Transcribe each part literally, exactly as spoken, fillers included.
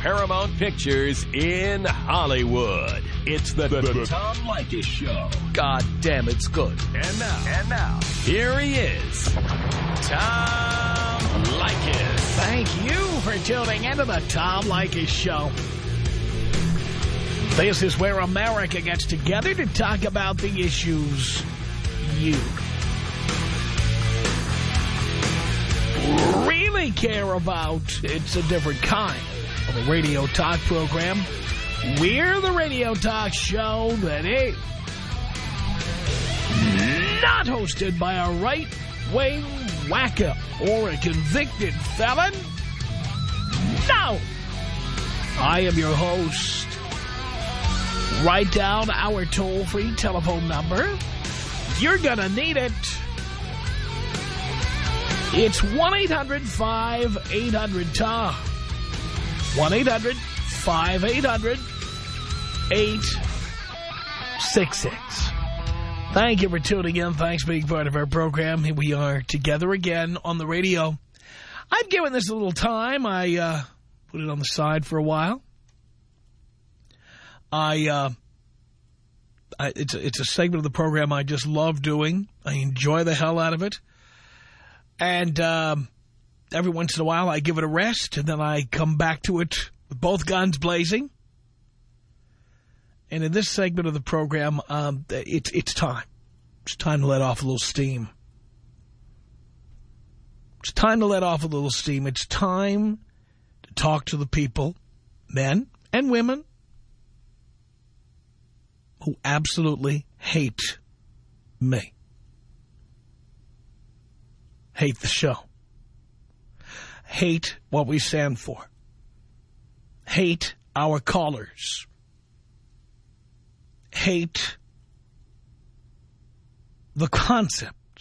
Paramount Pictures in Hollywood. It's the, the, the Tom Leykis Show. God damn, it's good. And now, and now, here he is, Tom Leykis. Thank you for tuning into the Tom Leykis Show. This is where America gets together to talk about the issues you really care about. It's a different kind of a radio talk program. We're the radio talk show that is not hosted by a right-wing wacko or a convicted felon. No! I am your host. Write down our toll-free telephone number. You're gonna need it. It's one eight hundred five eight hundred Tom. one eight hundred five eight hundred eight six six. Thank you for tuning in. Thanks for being part of our program. Here we are together again on the radio. I've given this a little time. I uh, put it on the side for a while. I, uh, I it's, a, it's a segment of the program I just love doing. I enjoy the hell out of it. And um, every once in a while I give it a rest, and then I come back to it with both guns blazing. And in this segment of the program, um, it's, it's time. It's time to let off a little steam. It's time to let off a little steam. It's time to talk to the people, men and women, who absolutely hate me. Hate the show. Hate what we stand for. Hate our callers. Hate the concept.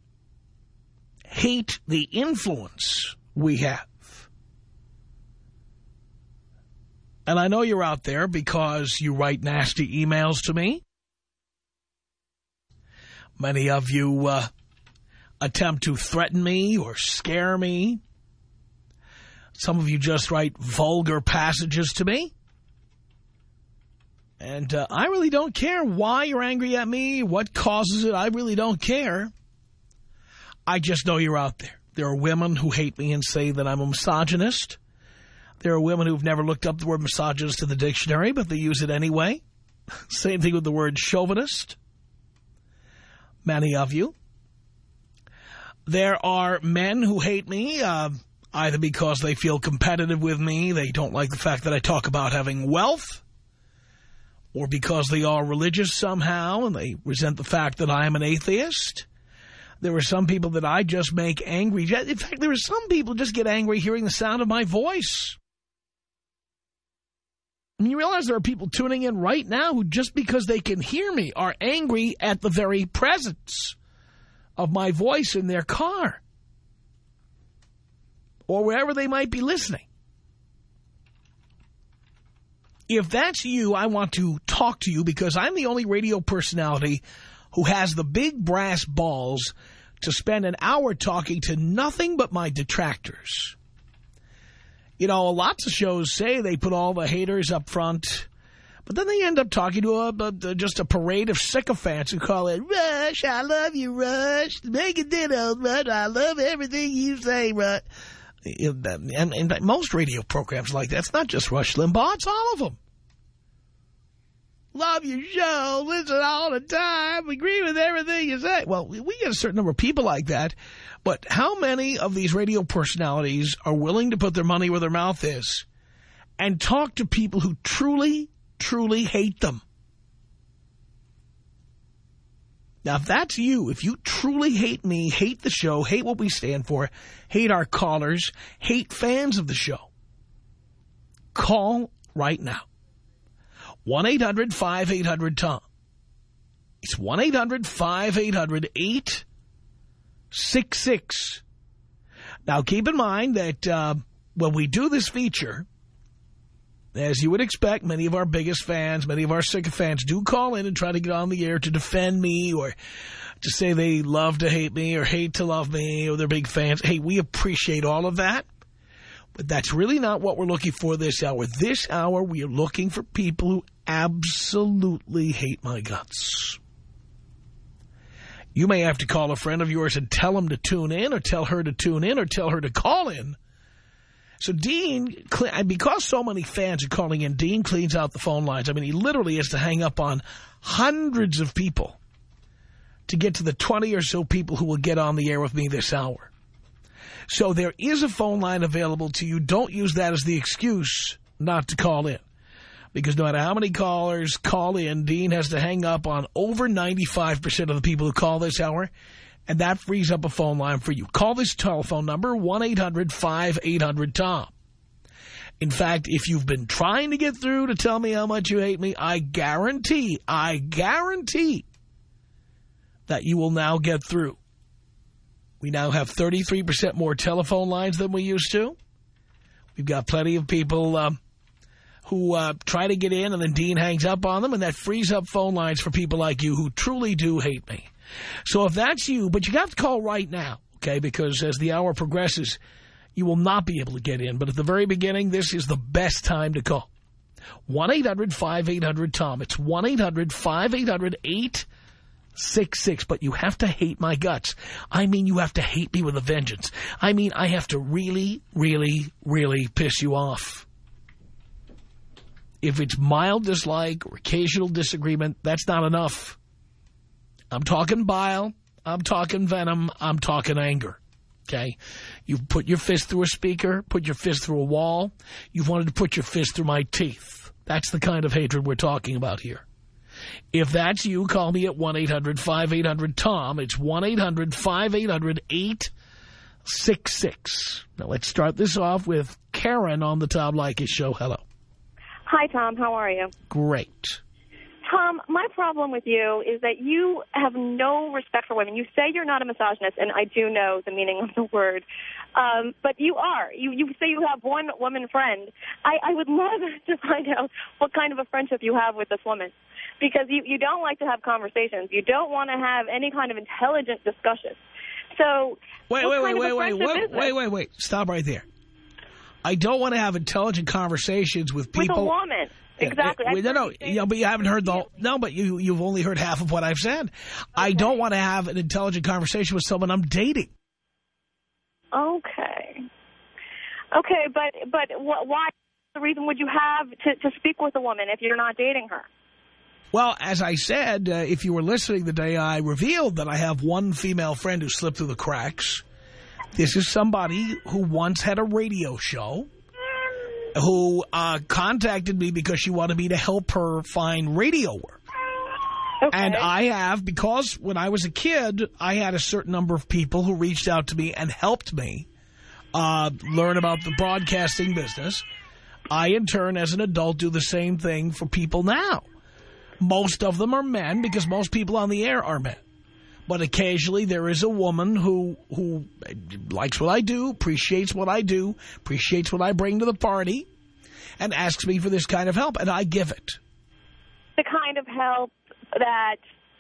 Hate the influence we have. And I know you're out there because you write nasty emails to me. Many of you uh, attempt to threaten me or scare me. Some of you just write vulgar passages to me. And uh, I really don't care why you're angry at me, what causes it. I really don't care. I just know you're out there. There are women who hate me and say that I'm a misogynist. There are women who've never looked up the word misogynist in the dictionary, but they use it anyway. Same thing with the word chauvinist. Many of you. There are men who hate me, uh, either because they feel competitive with me, they don't like the fact that I talk about having wealth, or because they are religious somehow and they resent the fact that I am an atheist. There are some people that I just make angry. In fact, there are some people who just get angry hearing the sound of my voice. And you realize there are people tuning in right now who, just because they can hear me, are angry at the very presence of my voice in their car or wherever they might be listening. If that's you, I want to talk to you because I'm the only radio personality who has the big brass balls to spend an hour talking to nothing but my detractors. You know, lots of shows say they put all the haters up front, but then they end up talking to a, a, just a parade of sycophants who call it, Rush, I love you, Rush. Make a ditto, Rush. I love everything you say, Rush. And, and most radio programs like that, it's not just Rush Limbaugh, it's all of them. Love your show, listen all the time, agree with everything you say. Well, we get a certain number of people like that, but how many of these radio personalities are willing to put their money where their mouth is and talk to people who truly, truly hate them? Now, if that's you, if you truly hate me, hate the show, hate what we stand for, hate our callers, hate fans of the show, call right now. one eight hundred five eight hundred Tom. It's one eight hundred five eight hundred eight six six. Now, keep in mind that uh, when we do this feature, as you would expect, many of our biggest fans, many of our sycophants do call in and try to get on the air to defend me or to say they love to hate me or hate to love me or they're big fans. Hey, we appreciate all of that. But that's really not what we're looking for this hour. This hour, we are looking for people who absolutely hate my guts. You may have to call a friend of yours and tell him to tune in, or tell her to tune in, or tell her to call in. So Dean, because so many fans are calling in, Dean cleans out the phone lines. I mean, he literally has to hang up on hundreds of people to get to the twenty or so people who will get on the air with me this hour. So there is a phone line available to you. Don't use that as the excuse not to call in. Because no matter how many callers call in, Dean has to hang up on over ninety-five percent of the people who call this hour, and that frees up a phone line for you. Call this telephone number, one eight hundred five eight hundred Tom. In fact, if you've been trying to get through to tell me how much you hate me, I guarantee, I guarantee that you will now get through. We now have thirty-three percent more telephone lines than we used to. We've got plenty of people um, who uh, try to get in, and then Dean hangs up on them, and that frees up phone lines for people like you who truly do hate me. So if that's you, but you have to call right now, okay, because as the hour progresses, you will not be able to get in. But at the very beginning, this is the best time to call. one eight hundred five eight hundred Tom. It's one eight hundred five eight hundred eight six six. But you have to hate my guts. I mean, you have to hate me with a vengeance. I mean, I have to really, really, really piss you off. If it's mild dislike or occasional disagreement, that's not enough. I'm talking bile. I'm talking venom. I'm talking anger. Okay? You've put your fist through a speaker, put your fist through a wall. You've wanted to put your fist through my teeth. That's the kind of hatred we're talking about here. If that's you, call me at one eight hundred five eight hundred Tom. It's one eight hundred five eight hundred eight six six. Now, let's start this off with Karen on the Tom Leykis show. Hello. Hi, Tom. How are you? Great. Tom, my problem with you is that you have no respect for women. You say you're not a misogynist, and I do know the meaning of the word, um, but you are. You, you say you have one woman friend. I, I would love to find out what kind of a friendship you have with this woman, because you, you don't like to have conversations. You don't want to have any kind of intelligent discussion. So, wait, wait, wait, wait, wait, wait, wait, wait, wait. Stop right there. I don't want to have intelligent conversations with people. With a woman. Exactly. Uh, no, no, you know, but you haven't heard the whole, no, but you, you've only heard half of what I've said. Okay. I don't want to have an intelligent conversation with someone I'm dating. Okay. Okay, but, but why, the reason would you have to, to speak with a woman if you're not dating her? Well, as I said, uh, if you were listening the day I revealed that I have one female friend who slipped through the cracks, this is somebody who once had a radio show, who uh, contacted me because she wanted me to help her find radio work. Okay. And I have, because when I was a kid, I had a certain number of people who reached out to me and helped me uh, learn about the broadcasting business. I, in turn, as an adult, do the same thing for people now. Most of them are men, because most people on the air are men. But occasionally there is a woman who who likes what I do, appreciates what I do, appreciates what I bring to the party, and asks me for this kind of help, and I give it. The kind of help that...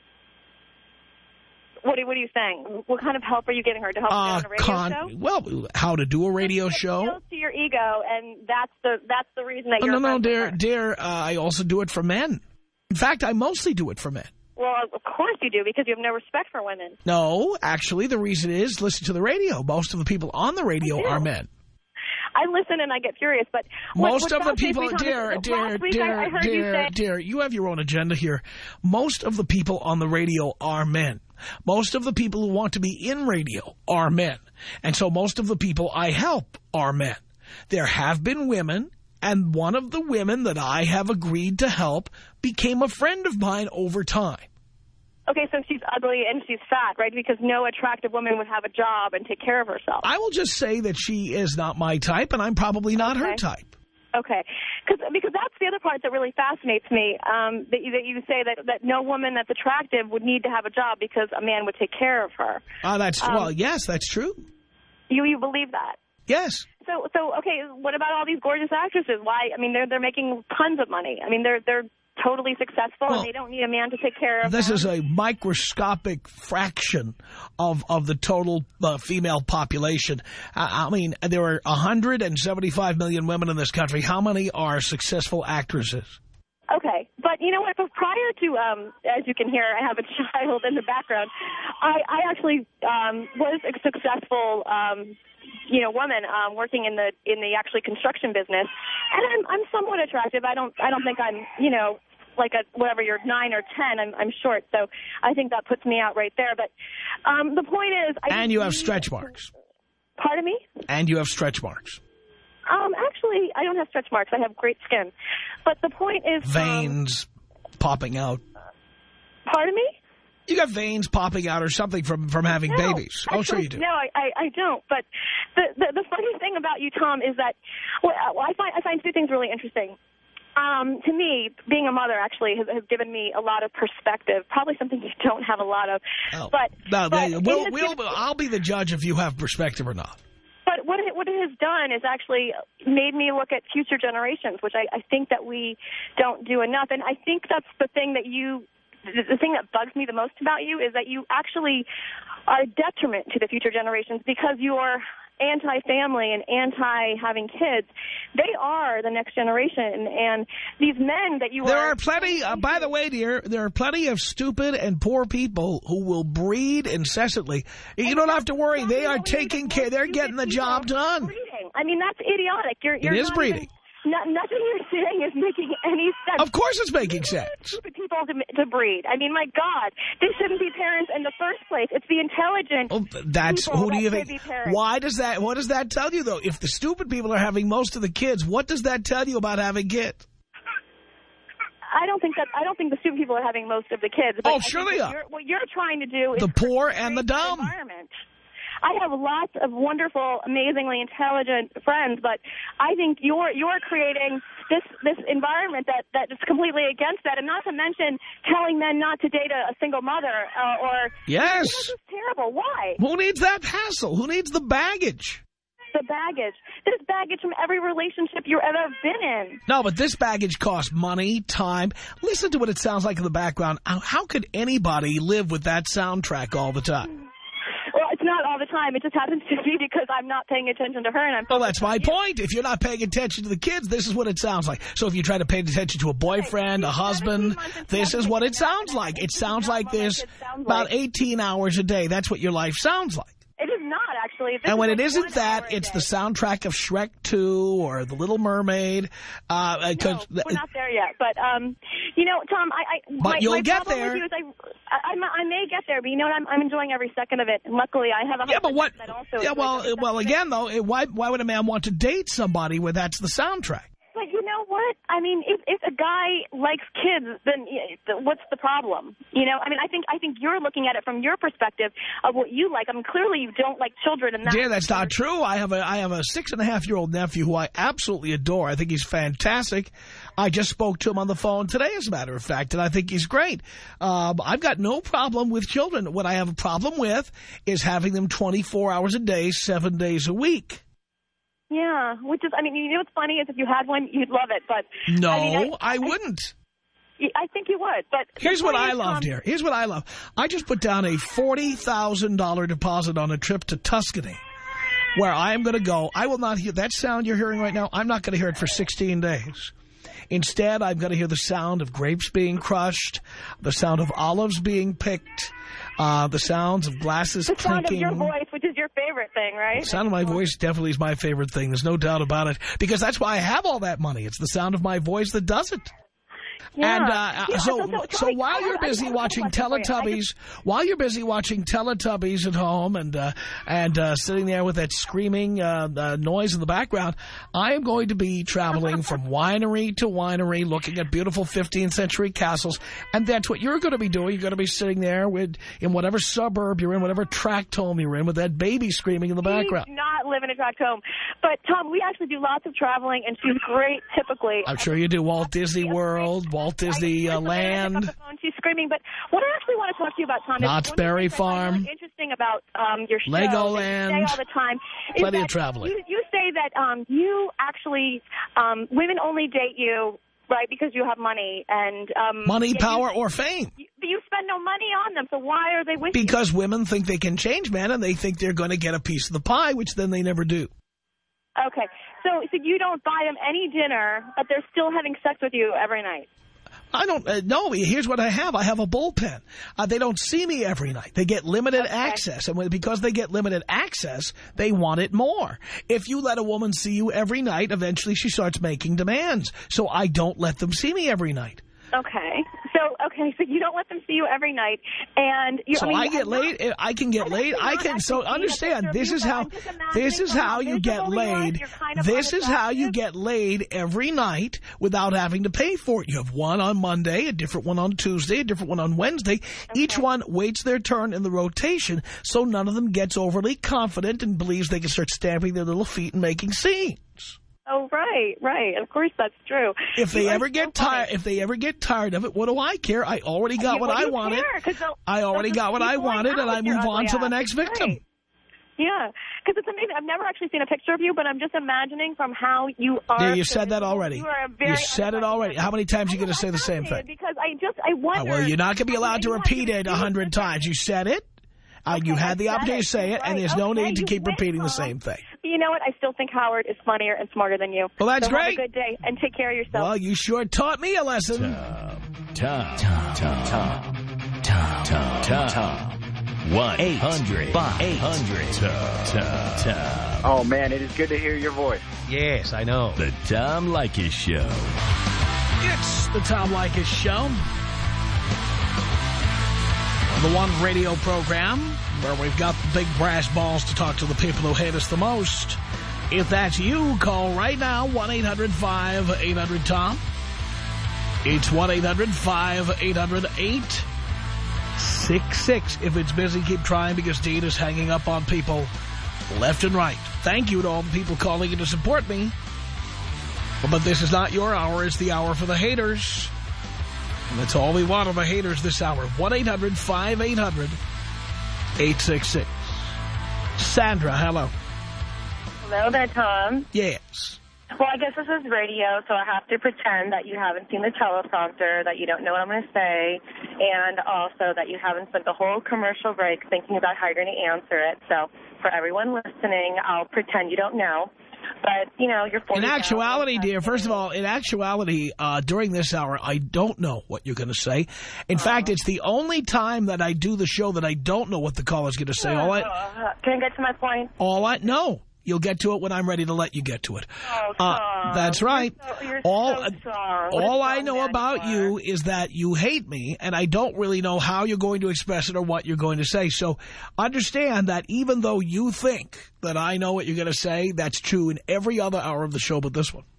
What are, what are you saying? What kind of help are you giving her to help uh, you on a radio con show? Well, how to do a radio show. It appeals to your ego, and that's the that's the reason that oh, you're... No, no, dear, dear, uh, I also do it for men. In fact, I mostly do it for men. Well, of course you do, because you have no respect for women. No, actually, the reason is, listen to the radio. Most of the people on the radio are men. I listen and I get furious, but... Most what, what of the people, dear, dear, dear, I, I dear, you say, dear, you have your own agenda here. Most of the people on the radio are men. Most of the people who want to be in radio are men. And so most of the people I help are men. There have been women, and one of the women that I have agreed to help became a friend of mine over time. Okay, so she's ugly and she's fat, right? Because no attractive woman would have a job and take care of herself. I will just say that she is not my type, and I'm probably not okay. her type. Okay, Cause, because that's the other part that really fascinates me, um, that, you, that you say that, that no woman that's attractive would need to have a job because a man would take care of her. Uh, that's um, well, yes, that's true. You you believe that? Yes. So, so okay, what about all these gorgeous actresses? Why? I mean, they're they're making tons of money. I mean, they're they're totally successful well, and they don't need a man to take care of this them. This is a microscopic fraction of, of the total uh, female population. I, I mean, there are one hundred seventy-five million women in this country. How many are successful actresses? Okay, but you know what? Prior to, um, as you can hear, I have a child in the background. I, I actually um, was a successful, um, you know, woman um, working in the in the actually construction business, and I'm I'm somewhat attractive. I don't I don't think I'm you know like a whatever you're nine or ten. I'm I'm short, so I think that puts me out right there. But um, the point is, I and you have stretch marks. Pardon me? And you have stretch marks. Um, actually, I don't have stretch marks. I have great skin. But the point is... Veins um, popping out. Pardon me? You got veins popping out or something from, from having no, babies. Oh, actually, sure you do. No, I, I, I don't. But the, the, the funny thing about you, Tom, is that well, I, find, I find two things really interesting. Um, to me, being a mother actually has, has given me a lot of perspective, probably something you don't have a lot of. Oh. But, no, but they, we'll, we'll, given, I'll be the judge if you have perspective or not. But what it, what it has done is actually made me look at future generations, which I, I think that we don't do enough. And I think that's the thing that you, the thing that bugs me the most about you is that you actually are a detriment to the future generations because you're anti-family and anti-having kids. They are the next generation. And these men that you there are... are plenty, uh, by the way, dear, there are plenty of stupid and poor people who will breed incessantly. You and don't have to worry. They are taking care. They're getting the job done. Breeding. I mean, that's idiotic. You're, you're it is breeding. Even, not, nothing you're saying is making any sense. Of course it's making sense. Stupid people to, to breed. I mean, my God, they shouldn't be parents in the first place. It's the intelligent well, that's people who do you that think? Why does that? What does that tell you, though? If the stupid people are having most of the kids, what does that tell you about having kids? I don't think that. I don't think the stupid people are having most of the kids. But oh, sure they are. You're, what you're trying to do is the poor and the dumb. Environment. I have lots of wonderful, amazingly intelligent friends, but I think you're you're creating this this environment that that is completely against that, and not to mention telling men not to date a, a single mother uh, or yes, this is terrible. Why? Who needs that hassle? Who needs the baggage? The baggage. There's baggage from every relationship you've ever been in. No, but this baggage costs money, time. Listen to what it sounds like in the background. How, how could anybody live with that soundtrack all the time? Well, it's not all the time. It just happens to be because I'm not paying attention to her. And I'm well, that's my point. If you're not paying attention to the kids, this is what it sounds like. So if you try to pay attention to a boyfriend, a husband, this is what it sounds like. It sounds like this about eighteen hours a day. That's what your life sounds like. It is not, actually. This and when like it isn't that, it's the soundtrack of Shrek two or The Little Mermaid. Uh, no, we're not there yet. But, um, you know, Tom, I... I but my, you'll my get problem there. With you is I, I, I may get there, but you know what? I'm, I'm enjoying every second of it. And luckily, I have a yeah, but what? that also... Yeah, well, well, again, though, why, why would a man want to date somebody where that's the soundtrack? But you know what? I mean, if if a guy likes kids, then what's the problem? You know, I mean, I think I think you're looking at it from your perspective of what you like. I mean, clearly you don't like children. And that Dear, that's not true. I have a I have a six and a half year old nephew who I absolutely adore. I think he's fantastic. I just spoke to him on the phone today, as a matter of fact, and I think he's great. Um, I've got no problem with children. What I have a problem with is having them twenty-four hours a day, seven days a week. Yeah, which is, I mean, you know what's funny is if you had one, you'd love it, but... No, I, mean, I, I wouldn't. I, I think you would, but... Here's what I is, love, um, dear. Here's what I love. I just put down a forty thousand dollar deposit on a trip to Tuscany, where I am going to go. I will not hear that sound you're hearing right now. I'm not going to hear it for sixteen days. Instead, I'm going to hear the sound of grapes being crushed, the sound of olives being picked, uh, the sounds of glasses the clinking. The sound of your voice, which is your favorite thing, right? The sound of my voice definitely is my favorite thing. There's no doubt about it. Because that's why I have all that money. It's the sound of my voice that does it. Yeah. And uh, yeah, so, so, so, so so while you're busy watching Teletubbies, while you're busy watching Teletubbies at home and uh, and uh, sitting there with that screaming uh, uh, noise in the background, I am going to be traveling from winery to winery, looking at beautiful fifteenth century castles, and that's what you're going to be doing. You're going to be sitting there with in whatever suburb you're in, whatever tract home you're in, with that baby screaming in the background. We do not live in a tract home, but Tom, we actually do lots of traveling, and she's great. Typically, I'm sure you do. Walt Disney World, Walt Disney uh, Land. On the phone, she's screaming. But what I actually want to talk to you about, Tom, Knott's is Berry Farm. Really interesting about um, your show. Legoland. That you say all the time. Plenty of traveling. You, you say that um, you actually um, women only date you right? Because you have money and um, money, yeah, power, you, or fame. You, you spend no money on them, so why are they with because you? Because you? women think they can change men, and they think they're going to get a piece of the pie, which then they never do. Okay, so so you don't buy them any dinner, but they're still having sex with you every night. I don't uh, know. Here's what I have. I have a bullpen. Uh, they don't see me every night. They get limited okay. access. And when, because they get limited access, they want it more. If you let a woman see you every night, eventually she starts making demands. So I don't let them see me every night. Okay. So, okay, so you don't let them see you every night. And you So I, mean, I get I'm laid. Not, I can get laid. I can. So understand, this is how, this is how you get laid. Kind of this is how you get laid every night without having to pay for it. You have one on Monday, a different one on Tuesday, a different one on Wednesday. Okay. Each one waits their turn in the rotation, so none of them gets overly confident and believes they can start stamping their little feet and making scenes. Oh, right, right. Of course that's true. If they ever get tired, if they ever get tired of it, what do I care? I already got yeah, what I wanted. I already got what I wanted, and I move on to the next victim. Right. Yeah, because it's amazing. I've never actually seen a picture of you, but I'm just imagining from how you are. Yeah, you said that already. You, are a very you said it already. How many times are you going to say the same thing? Because I just, I wonder. Oh, well, you're not going to be allowed to repeat it a hundred times. You said it. Uh, okay, you had the opportunity to say it, and there's no okay, need to keep repeating went, the same thing. You know what? I still think Howard is funnier and smarter than you. Well, that's so great. Have a good day, and take care of yourself. Well, you sure taught me a lesson. Tom, Tom, Tom, Tom, Tom, Tom, Tom, Tom. one eight hundred five hundred Tom, Tom. Oh, man, it is good to hear your voice. Yes, I know. The Tom Leykis Show. It's the Tom Leykis Show. The one radio program where we've got the big brass balls to talk to the people who hate us the most. If that's you, call right now, one eight hundred five eight hundred Tom. It's one eight hundred five eight hundred eight six six. If it's busy, keep trying because Dean is hanging up on people left and right. Thank you to all the people calling in to support me. But this is not your hour. It's the hour for the haters. And that's all we want of the haters this hour. one eight hundred five eight hundred eight six six. Sandra, hello. Hello there, Tom. Yes. Well, I guess this is radio, so I have to pretend that you haven't seen the teleprompter, that you don't know what I'm going to say, and also that you haven't spent the whole commercial break thinking about how you're going to answer it. So for everyone listening, I'll pretend you don't know. But, you know, you're forty. In actuality, dear, first of all, in actuality, uh, during this hour, I don't know what you're going to say. In uh, fact, it's the only time that I do the show that I don't know what the caller's going to say. All I, uh, can I get to my point? All I know. You'll get to it when I'm ready to let you get to it. Oh, Tom. Uh, that's right. You're so, you're all so strong. all I know about you is that you hate me, and I don't really know how you're going to express it or what you're going to say. So understand that even though you think that I know what you're going to say, that's true in every other hour of the show but this one.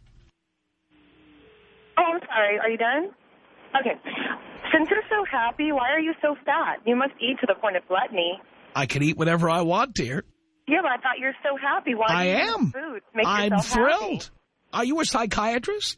Oh, I'm sorry. Are you done? Okay. Since you're so happy, why are you so fat? You must eat to the point of gluttony. I can eat whatever I want, dear. Yeah, but I thought you're so happy. Why I do you am. eat food? Make I'm thrilled. Happy. Are you a psychiatrist?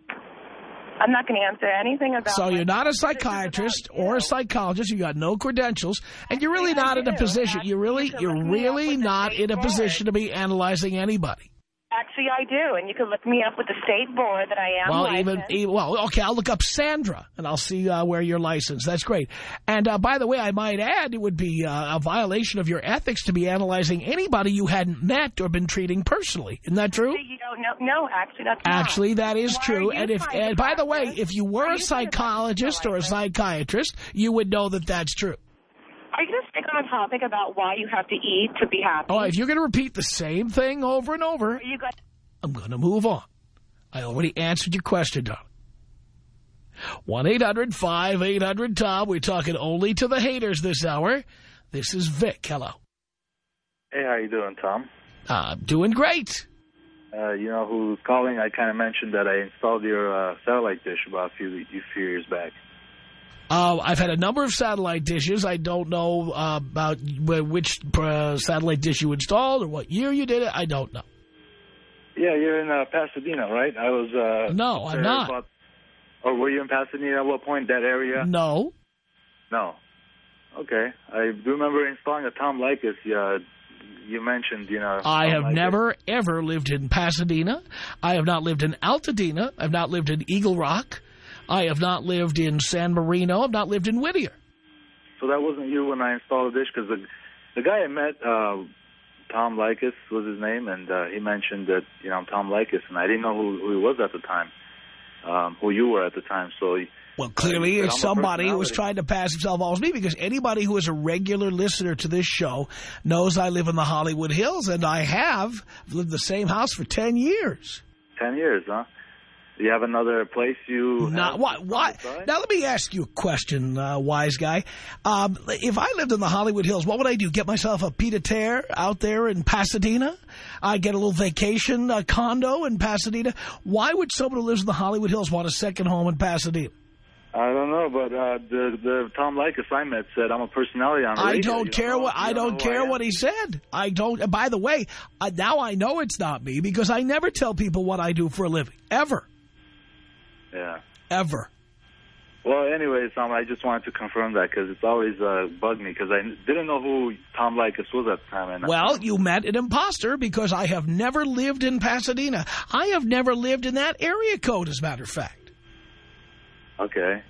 I'm not going to answer anything about So you're not a this psychiatrist or a psychologist. You got no credentials, and you're really not in a position. You're really, you're really not in a position to be analyzing anybody. Actually, I do, and you can look me up with the state board that I am. Well, licensed. even well, okay, I'll look up Sandra, and I'll see uh, where you're licensed. That's great. And uh, by the way, I might add, it would be uh, a violation of your ethics to be analyzing anybody you hadn't met or been treating personally. Isn't that true? You don't know? No, actually, that's not. Actually, that is Why true. And if, and by the way, if you were Are a you psychologist or a psychiatrist, you would know that that's true. Are you going to stick on a topic about why you have to eat to be happy? Oh, if you're going to repeat the same thing over and over, Are you got I'm going to move on. I already answered your question, Don. one eight hundred five eight hundred Tom. We're talking only to the haters this hour. This is Vic. Hello. Hey, how you doing, Tom? I'm doing great. Uh, you know who's calling? I kind of mentioned that I installed your uh, satellite dish about a few, a few years back. Uh, I've had a number of satellite dishes. I don't know uh, about which uh, satellite dish you installed or what year you did it. I don't know. Yeah, you're in uh, Pasadena, right? I was. Uh, no, I'm not. About, or were you in Pasadena at what point, that area? No. No. Okay. I do remember installing a Tom Leykis uh, you mentioned, you know. I have like never, it. ever lived in Pasadena. I have not lived in Altadena. I've not lived in Eagle Rock. I have not lived in San Marino. I've not lived in Whittier. So that wasn't you when I installed the dish, because the, the guy I met, uh, Tom Likas was his name, and uh, he mentioned that, you know, I'm Tom Likas, and I didn't know who, who he was at the time, um, who you were at the time. So he, Well, clearly said, it's somebody who was trying to pass himself off as me, because anybody who is a regular listener to this show knows I live in the Hollywood Hills, and I have lived in the same house for ten years. Ten years, huh? Do you have another place you... Not what? What? Now, let me ask you a question, uh, wise guy. Um, if I lived in the Hollywood Hills, what would I do? Get myself a pied-à-terre out there in Pasadena? I get a little vacation uh, condo in Pasadena? Why would someone who lives in the Hollywood Hills want a second home in Pasadena? I don't know, but uh, the the Tom Likas I met said I'm a personality on radio. I don't you care don't what I don't care what he said. I don't. And by the way, uh, now I know it's not me, because I never tell people what I do for a living, ever. Yeah. Ever. Well, anyways, um, I just wanted to confirm that, because it's always uh, bugged me, because I didn't know who Tom Likas was at the time. And well, you met an imposter, because I have never lived in Pasadena. I have never lived in that area code, as a matter of fact. Okay.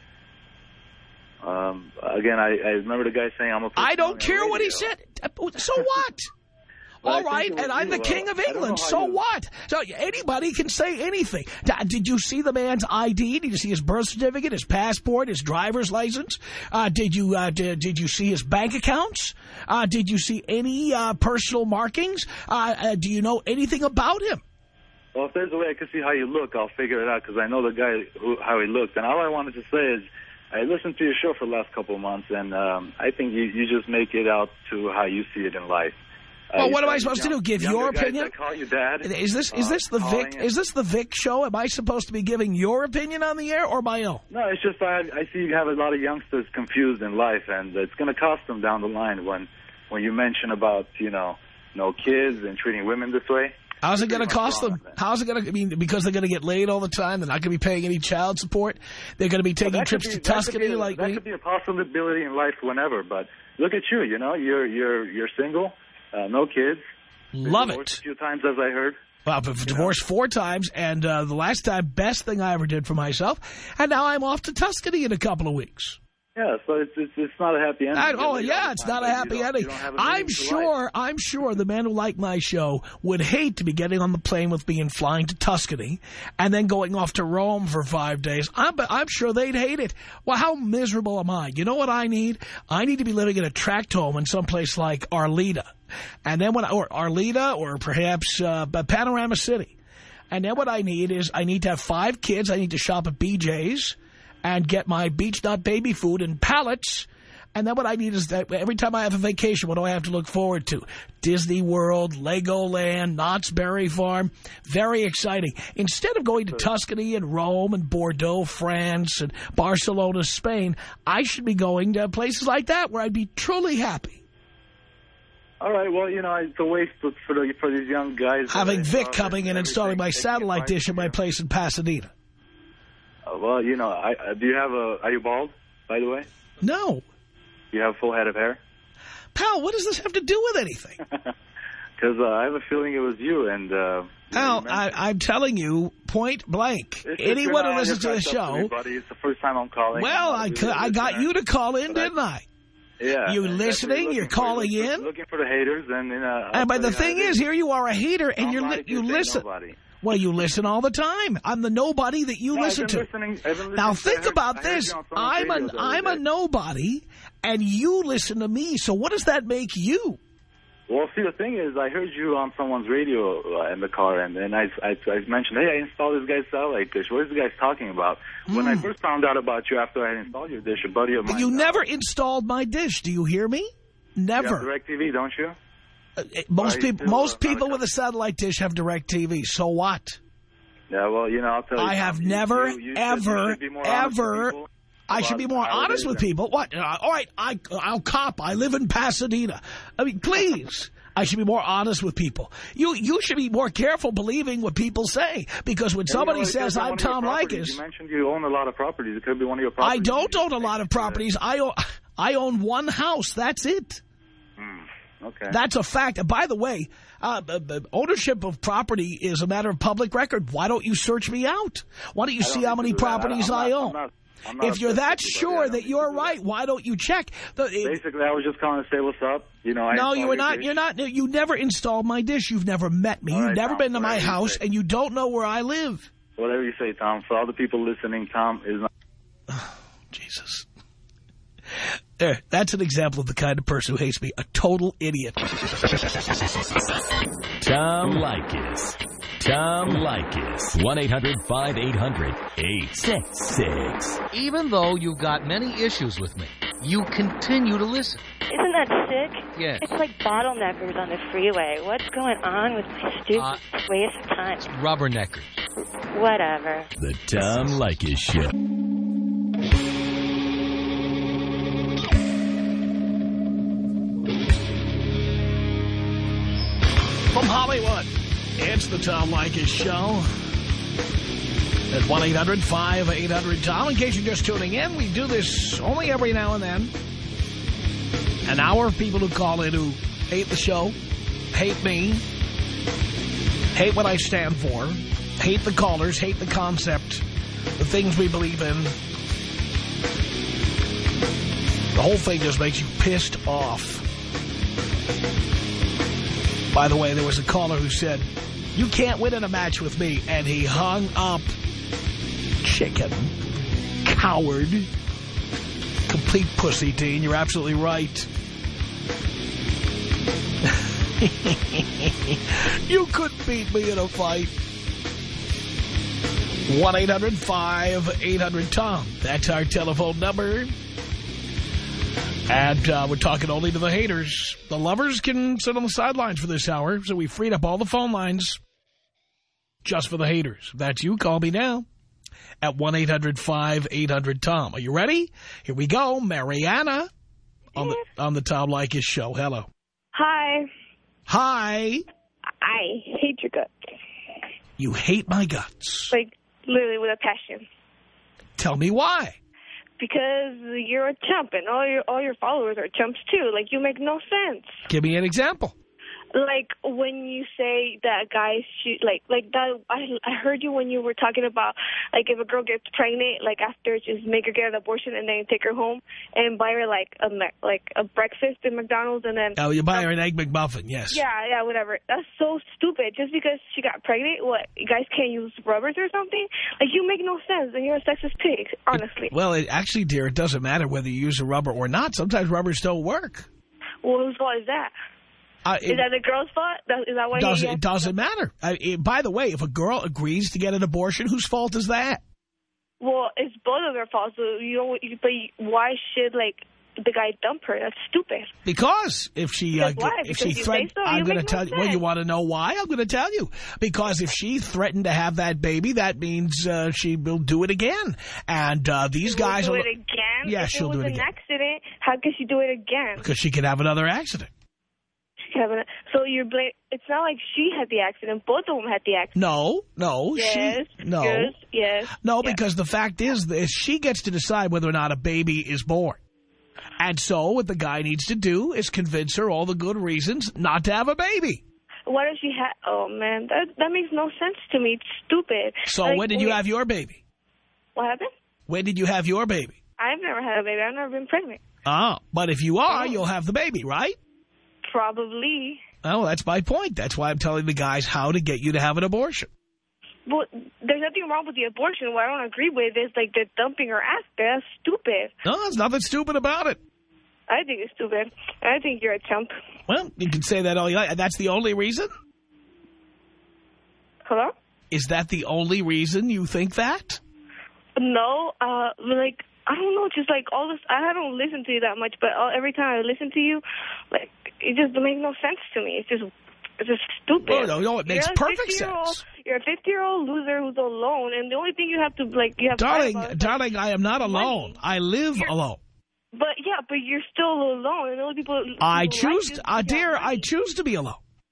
Um, again, I, I remember the guy saying I'm a personality I don't care on what he radio. said. So what? All right, and I'm the king of England, so what? So anybody can say anything. Did you see the man's I D? Did you see his birth certificate, his passport, his driver's license? Uh, did you uh, did, did you see his bank accounts? Uh, did you see any uh, personal markings? Uh, uh, do you know anything about him? Well, if there's a way I can see how you look, I'll figure it out, because I know the guy, who, how he looked. And all I wanted to say is, I listened to your show for the last couple of months, and um, I think you, you just make it out to how you see it in life. Uh, well, what am I supposed young, to do? Give your opinion? Call you dad. Is this is this the Vic? Is this the Vic show? Am I supposed to be giving your opinion on the air or my own? No, it's just I, I see you have a lot of youngsters confused in life, and it's going to cost them down the line when when you mention about you know no kids and treating women this way. How's it going to cost them? How's it going to? I mean, because they're going to get laid all the time. They're not going to be paying any child support. They're going to be taking well, trips be, to Tuscany a, like that me. That could be a possibility in life whenever. But look at you. You know, you're you're you're single, uh, no kids. Love it. A few times, as I heard. Well, I've divorced know. four times, and uh, the last time, best thing I ever did for myself. And now I'm off to Tuscany in a couple of weeks. Yeah, so it's it's, it's not a happy ending. I, oh, yeah, it's not a happy ending. I'm sure, I'm sure the men who like my show would hate to be getting on the plane with me and flying to Tuscany and then going off to Rome for five days. I'm, I'm sure they'd hate it. Well, how miserable am I? You know what I need? I need to be living in a tract home in someplace like Arleta. And then when I, or Arleta or perhaps uh, Panorama City. And then what I need is I need to have five kids. I need to shop at B J's and get my Beach Nut baby food in pallets. And then what I need is that every time I have a vacation, what do I have to look forward to? Disney World, Legoland, Knott's Berry Farm. Very exciting. Instead of going to Tuscany and Rome and Bordeaux, France, and Barcelona, Spain, I should be going to places like that where I'd be truly happy. All right, well, you know, it's a waste for, the, for these young guys. Having Vic coming and installing my satellite dish in my place in Pasadena. Uh, well, you know, I, uh, do you have a, are you bald, by the way? No. Do you have a full head of hair? Pal, what does this have to do with anything? Because uh, I have a feeling it was you. and uh, Pal, you I, I'm telling you, point blank, anyone who listens to the show... Me, buddy. It's the first time I'm calling. Well, I, could, I got you to call in, but didn't I? Yeah. You listening, you're calling for, in. Looking for the haters. And, you know, and but the thing is, here you are a hater, and you're li you listen. Nobody. Well, you listen all the time. I'm the nobody that you no, listen to. Now think heard, about this. I'm a I'm a nobody, and you listen to me. So what does that make you? Well, see, the thing is, I heard you on someone's radio uh, in the car, and, and I, I, I mentioned, hey, I installed this guy's satellite dish. What is the guy talking about? Mm. When I first found out about you after I installed your dish, a buddy of mine... But you uh, never installed my dish. Do you hear me? Never. You have DirecTV, don't you? Uh, most people, most people with a satellite dish have DirecTV. So what? Yeah, well, you know, I'll tell you. I have you, never, you, you ever, should, ever... I should be more honest with people. What? Uh, all right, I, I'll cop. I live in Pasadena. I mean, please. I should be more honest with people. You you should be more careful believing what people say. Because when yeah, somebody you know, says I'm Tom Likas... You mentioned you own a lot of properties. It could be one of your properties. I don't own a lot of properties. I own, I own one house. That's it. Hmm. Okay. That's a fact. And by the way, uh, ownership of property is a matter of public record. Why don't you search me out? Why don't you see how many properties I, I own? I'm not, I'm not if you're that sure that you're right, why don't you check? The, Basically, I was just calling to say what's up. You know, I no, you were not. Dish. You're not. You never installed my dish. You've never met me. All You've right, never Tom, been to my house, and you don't know where I live. Whatever you say, Tom. For all the people listening, Tom is not. Oh, Jesus. There, that's an example of the kind of person who hates me. A total idiot. Tom Leykis. Tom Leykis. one eight hundred five eight hundred eight six six. Even though you've got many issues with me, you continue to listen. Isn't that sick? Yes. It's like bottleneckers on the freeway. What's going on with my stupid uh, waste of time? Rubberneckers. Whatever. The Tom Leykis Show. From Hollywood, it's the Tom Leykis Show at one eight hundred five eight hundred Tom. In case you're just tuning in, we do this only every now and then. An hour of people who call in who hate the show, hate me, hate what I stand for, hate the callers, hate the concept, the things we believe in. The whole thing just makes you pissed off. By the way, there was a caller who said, you can't win in a match with me, and he hung up. Chicken. Coward. Complete pussy, Dean. You're absolutely right. You couldn't beat me in a fight. one eight hundred five eight hundred Tom. That's our telephone number. And uh, we're talking only to the haters. The lovers can sit on the sidelines for this hour, so we freed up all the phone lines just for the haters. If that's you, call me now at one eight hundred five eight hundred Tom. Are you ready? Here we go. Mariana on the, on the Tom Leykis Show. Hello. Hi. Hi. I hate your guts. You hate my guts. Like, literally with a passion. Tell me why. Because you're a chump, and all your all your followers are chumps, too. Like, you make no sense. Give me an example. Like, when you say that guys should, like, like that, I, I heard you when you were talking about, like, if a girl gets pregnant, like, after, just make her get an abortion and then take her home and buy her, like, a, like, a breakfast at McDonald's and then... Oh, you buy her an Egg McMuffin, yes. Yeah, yeah, whatever. That's so stupid. Just because she got pregnant, what, you guys can't use rubbers or something? Like, you make no sense, and you're a sexist pig, honestly. It, well, it, actually, dear, it doesn't matter whether you use a rubber or not. Sometimes rubbers don't work. Well, whose fault is that? Uh, it, is that the girl's fault? Is that why does, you It doesn't matter. I, it, by the way, if a girl agrees to get an abortion, whose fault is that? Well, it's both of their fault. So you don't. You, but why should like the guy dump her? That's stupid. Because if she uh, why? if because she threatened, so? I'm going to no tell sense. you. Well, you want to know why? I'm going to tell you. Because if she threatened to have that baby, that means uh, she will do it again. And uh, these she guys will will do it again. Yeah, if she'll it was do it an again. Accident. How could she do it again? Because she could have another accident. So you're blame. It's not like she had the accident. Both of them had the accident. No, no. Yes, she, no. yes, yes. No, yes. because the fact is that she gets to decide whether or not a baby is born. And so what the guy needs to do is convince her all the good reasons not to have a baby. What if she had... Oh, man, that that makes no sense to me. It's stupid. So like, when did you have your baby? What happened? When did you have your baby? I've never had a baby. I've never been pregnant. Oh, but if you are, oh. you'll have the baby, right? Probably. Oh, that's my point. That's why I'm telling the guys how to get you to have an abortion. Well, there's nothing wrong with the abortion. What I don't agree with is, like, they're dumping her after. That's stupid. No, there's nothing stupid about it. I think it's stupid. I think you're a chump. Well, you can say that all you like. That's the only reason? Hello? Is that the only reason you think that? No, uh, like... I don't know, just like all this, I don't listen to you that much, but all, every time I listen to you, like, it just makes no sense to me. It's just, it's just stupid. Oh, no, no, it makes perfect sense. You're a fifty-year-old loser who's alone, and the only thing you have to, like, you have darling, to about darling, like, I am not alone. money. I live you're, alone. But, yeah, but you're still alone, and the only people... I choose, like uh, dear, I choose to be alone.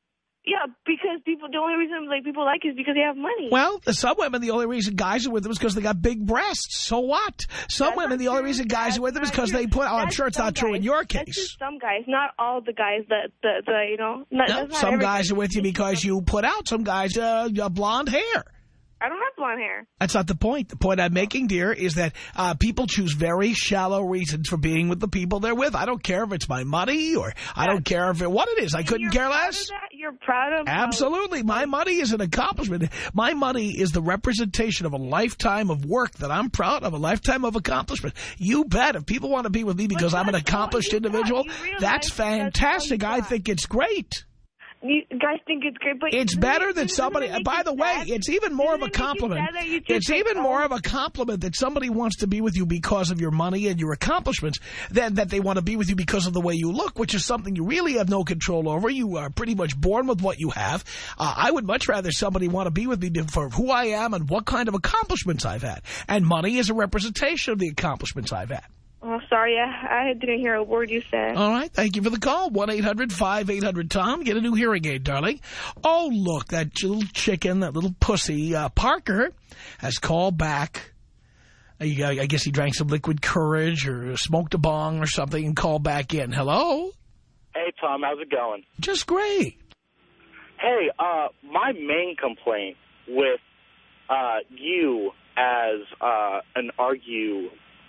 Yeah, because people, the only reason like people like you is because they have money. Well, some women, the only reason guys are with them is because they got big breasts. So what? Some That's women, the only reason guys That's are with them is because true. they put, oh, I'm That's sure it's not guys. true in your That's case. just some guys, not all the guys that, the, the you know. Not, No, that's not some everybody. guys are with you because you put out. Some guys, uh, you have blonde hair. I don't have blonde hair. That's not the point. The point I'm making, dear, is that uh, people choose very shallow reasons for being with the people they're with. I don't care if it's my money or I don't care if it, what it is. I couldn't care less. You're proud of that? Absolutely. My money is an accomplishment. My money is the representation of a lifetime of work that I'm proud of, a lifetime of accomplishment. You bet. If people want to be with me because I'm an accomplished individual, that's fantastic. I think it's great. You guys think it's great, but it's better than somebody. By the way, it's even more of a compliment. It's even more of a compliment that somebody wants to be with you because of your money and your accomplishments than that they want to be with you because of the way you look, which is something you really have no control over. You are pretty much born with what you have. Uh, I would much rather somebody want to be with me for who I am and what kind of accomplishments I've had. And money is a representation of the accomplishments I've had. Oh, sorry. I, I didn't hear a word you said. All right. Thank you for the call. one eight hundred five eight hundred Tom. Get a new hearing aid, darling. Oh, look, that little chicken, that little pussy, uh, Parker, has called back. I guess he drank some liquid courage or smoked a bong or something and called back in. Hello? Hey, Tom. How's it going? Just great. Hey, uh, my main complaint with uh, you as uh, an argumentative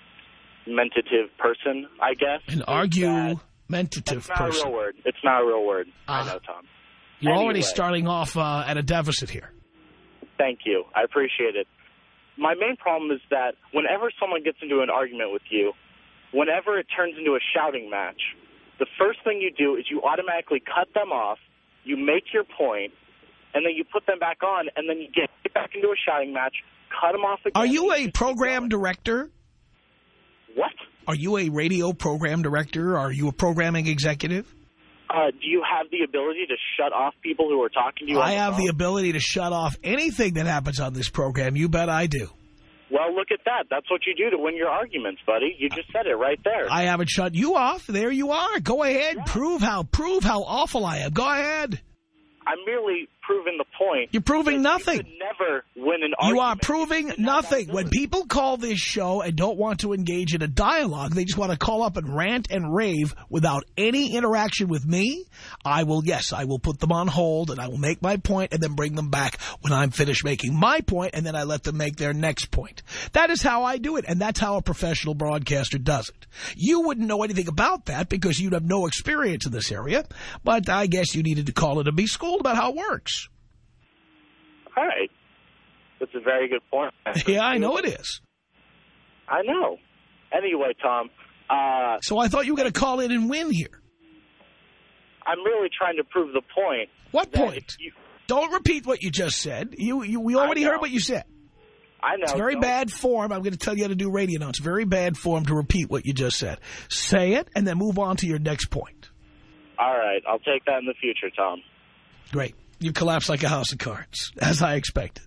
person, I guess. An argumentative person. It's not a real word. It's not a real word. Uh, I know, Tom. You're anyway, already starting off uh, at a deficit here. Thank you. I appreciate it. My main problem is that whenever someone gets into an argument with you, whenever it turns into a shouting match, the first thing you do is you automatically cut them off, you make your point, and then you put them back on, and then you get back into a shouting match, cut them off again. Are you a program director? What? Are you a radio program director? Are you a programming executive? Uh, do you have the ability to shut off people who are talking to you on I the have phone? the ability to shut off anything that happens on this program. You bet I do. Well, look at that. That's what you do to win your arguments, buddy. You just said it right there. I haven't shut you off. There you are. Go ahead. Yeah. Prove how prove how awful I am. Go ahead. I'm merely proving the point. You're proving nothing. You could never win an argument. You are argument. proving nothing. When people call this show and don't want to engage in a dialogue, they just want to call up and rant and rave without any interaction with me, I will, yes, I will put them on hold and I will make my point and then bring them back when I'm finished making my point, and then I let them make their next point. That is how I do it, and that's how a professional broadcaster does it. You wouldn't know anything about that because you'd have no experience in this area, but I guess you needed to call it and be schooled about how it works. All right. That's a very good point. Yeah, I know it is. I know. Anyway, Tom. Uh, so I thought you were going to call in and win here. I'm really trying to prove the point. What point? You, Don't repeat what you just said. You, you We already heard what you said. I know. It's very Don't. bad form. I'm going to tell you how to do radio now. It's very bad form to repeat what you just said. Say it and then move on to your next point. All right. I'll take that in the future, Tom. Great. You collapse like a house of cards, as I expected.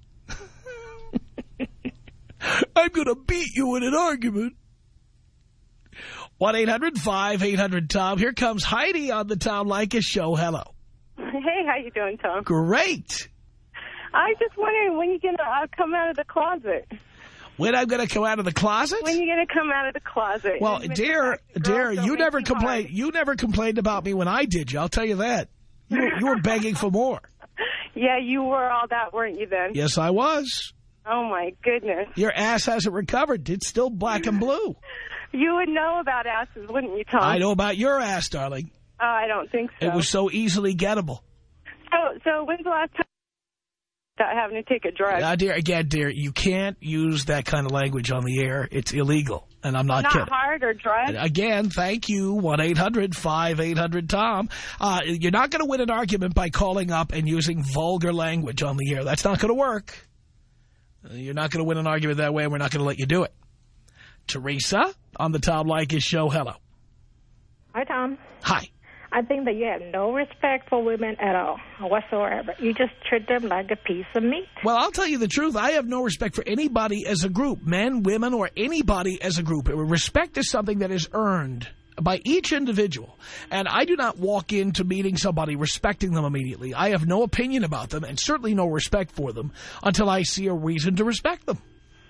I'm going to beat you in an argument. one eight hundred five eight hundred Tom. Here comes Heidi on the Tom Leykis show. Hello. Hey, how you doing, Tom? Great. I just wondering when you're going to uh, come out of the closet. When I'm going to come out of the closet? When you're going to come out of the closet. Well, dear, dear, you never complained. You never complained about me when I did you. I'll tell you that. You, you were begging for more. Yeah, you were all that, weren't you then? Yes, I was. Oh, my goodness. Your ass hasn't recovered. It's still black and blue. You would know about asses, wouldn't you, Tom? I know about your ass, darling. Oh, I don't think so. It was so easily gettable. So, so when's the last time without having to take a drug? Uh, dear, again, dear, you can't use that kind of language on the air. It's illegal, and I'm not, not kidding. Not hard or drug? Again, thank you, one eight hundred five eight hundred Tom. Uh, you're not going to win an argument by calling up and using vulgar language on the air. That's not going to work. You're not going to win an argument that way, and we're not going to let you do it. Teresa on the Tom Leykis show. Hello. Hi, Tom. Hi. I think that you have no respect for women at all, whatsoever. You just treat them like a piece of meat. Well, I'll tell you the truth. I have no respect for anybody as a group, men, women, or anybody as a group. Respect is something that is earned. by each individual. And I do not walk into meeting somebody respecting them immediately. I have no opinion about them and certainly no respect for them until I see a reason to respect them.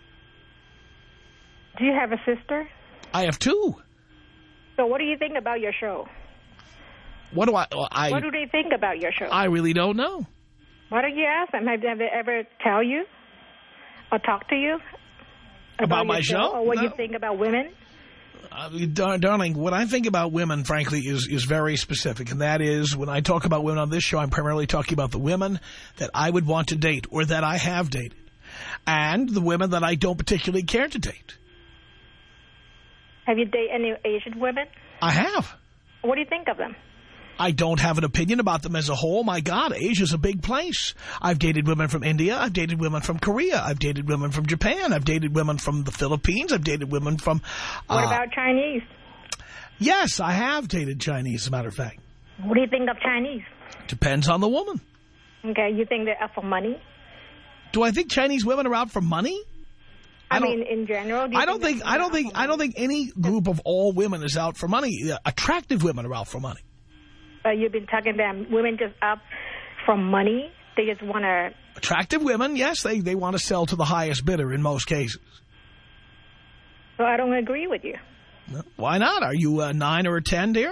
Do you have a sister? I have two. So what do you think about your show? What do I... I what do they think about your show? I really don't know. Why don't you ask them? Have they ever tell you or talk to you about, about my show? show? Or what no. you think about women? Uh, darling, what I think about women, frankly, is, is very specific. And that is, when I talk about women on this show, I'm primarily talking about the women that I would want to date or that I have dated. And the women that I don't particularly care to date. Have you dated any Asian women? I have. What do you think of them? I don't have an opinion about them as a whole. My God, Asia's a big place. I've dated women from India. I've dated women from Korea. I've dated women from Japan. I've dated women from the Philippines. I've dated women from... Uh, what about Chinese? Yes, I have dated Chinese, as a matter of fact. What do you think of Chinese? Depends on the woman. Okay, you think they're out for money? Do I think Chinese women are out for money? I, I mean, in general, do you I don't think, think I don't think I don't think any group of all women is out for money. Attractive women are out for money. Uh, you've been talking about women just up from money. They just want to... Attractive women, yes, they, they want to sell to the highest bidder in most cases. So I don't agree with you. No, why not? Are you a nine or a ten, dear?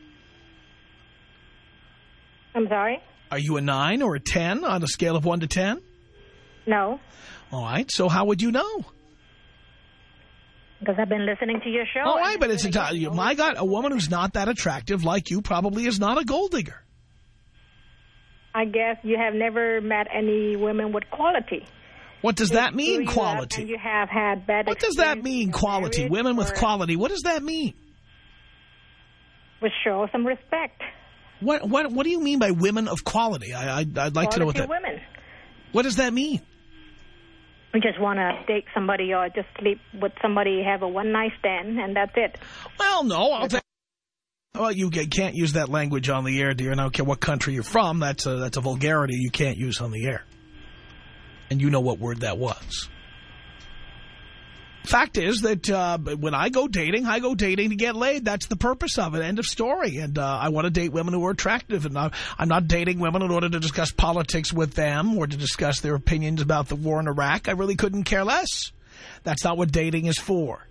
I'm sorry? Are you a nine or a ten on a scale of one to ten? No. All right, so how would you know? Because I've been listening to your show. All right, but it's a, my God, a woman who's not that attractive like you probably is not a gold digger. I guess you have never met any women with quality. What does that mean, quality? You have had bad What does that mean, quality? Women with quality. What does that mean? With show some respect. What what what do you mean by women of quality? I, I I'd like quality to know what that. Women. What does that mean? We just want to date somebody or just sleep with somebody, have a one-night stand, and that's it. Well, no, I'll tell you. Well, you can't use that language on the air, dear, and I don't care what country you're from. That's a, that's a vulgarity you can't use on the air. And you know what word that was. Fact is that uh, when I go dating, I go dating to get laid. That's the purpose of it. End of story. And uh, I want to date women who are attractive. And I'm not dating women in order to discuss politics with them or to discuss their opinions about the war in Iraq. I really couldn't care less. That's not what dating is for.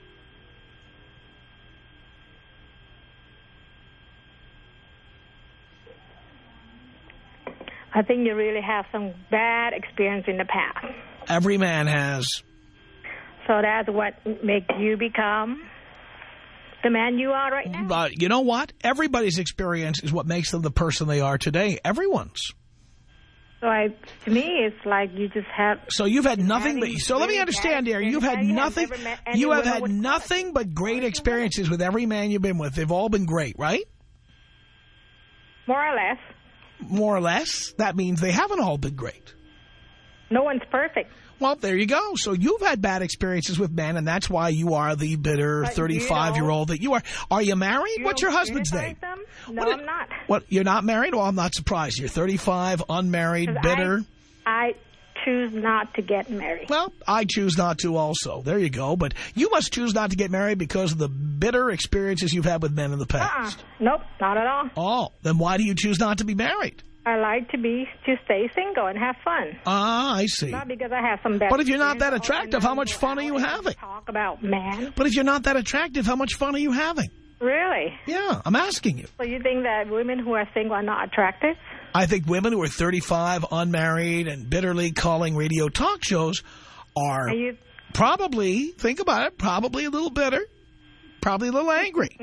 I think you really have some bad experience in the past. Every man has. So that's what makes you become the man you are right now? But you know what? Everybody's experience is what makes them the person they are today. Everyone's. So I, to me, it's like you just have... So you've had nothing but... So let me understand here. You've had nothing... You have had nothing but great experiences with every man you've been with. They've all been great, right? More or less. More or less? That means they haven't all been great. No one's perfect. Well, there you go. So you've had bad experiences with men, and that's why you are the bitter thirty-five-year-old that you are. Are you married? You What's your husband's name? Them? No, what, I'm not. What? You're not married? Well, I'm not surprised. You're thirty-five, unmarried, bitter. I, I choose not to get married. Well, I choose not to also. There you go. But you must choose not to get married because of the bitter experiences you've had with men in the past. Uh-uh. Nope, not at all. Oh, then why do you choose not to be married? I like to be to stay single and have fun. Ah, I see. Not because I have some bad. But if you're not that attractive, how much fun are you having? Talk about man. But if you're not that attractive, how much fun are you having? Really? Yeah, I'm asking you. So you think that women who are single are not attractive? I think women who are thirty-five, unmarried, and bitterly calling radio talk shows are, are you... probably, think about it, probably a little bitter, probably a little angry.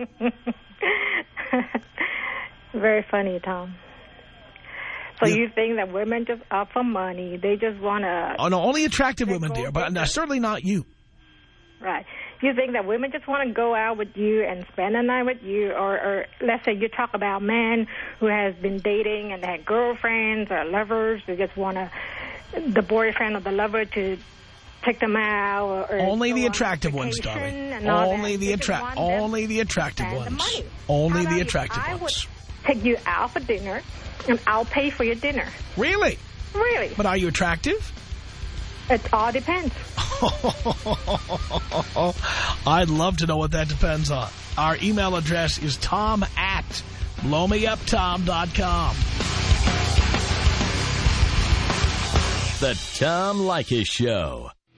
Very funny, Tom. So yeah. you think that women just up for money, they just want to... Oh, no, only attractive women, dear, but no, certainly not you. Right. You think that women just want to go out with you and spend a night with you, or, or let's say you talk about men who has been dating and had girlfriends or lovers, they just want to, the boyfriend or the lover to take them out. Or, or only the attractive ones, darling. Only the, attra only the attractive ones. The only the attractive I ones. Would take you out for dinner, and I'll pay for your dinner. Really? Really. But are you attractive? It all depends. I'd love to know what that depends on. Our email address is tom at blow me up tom dot com. The Tom Leykis Show.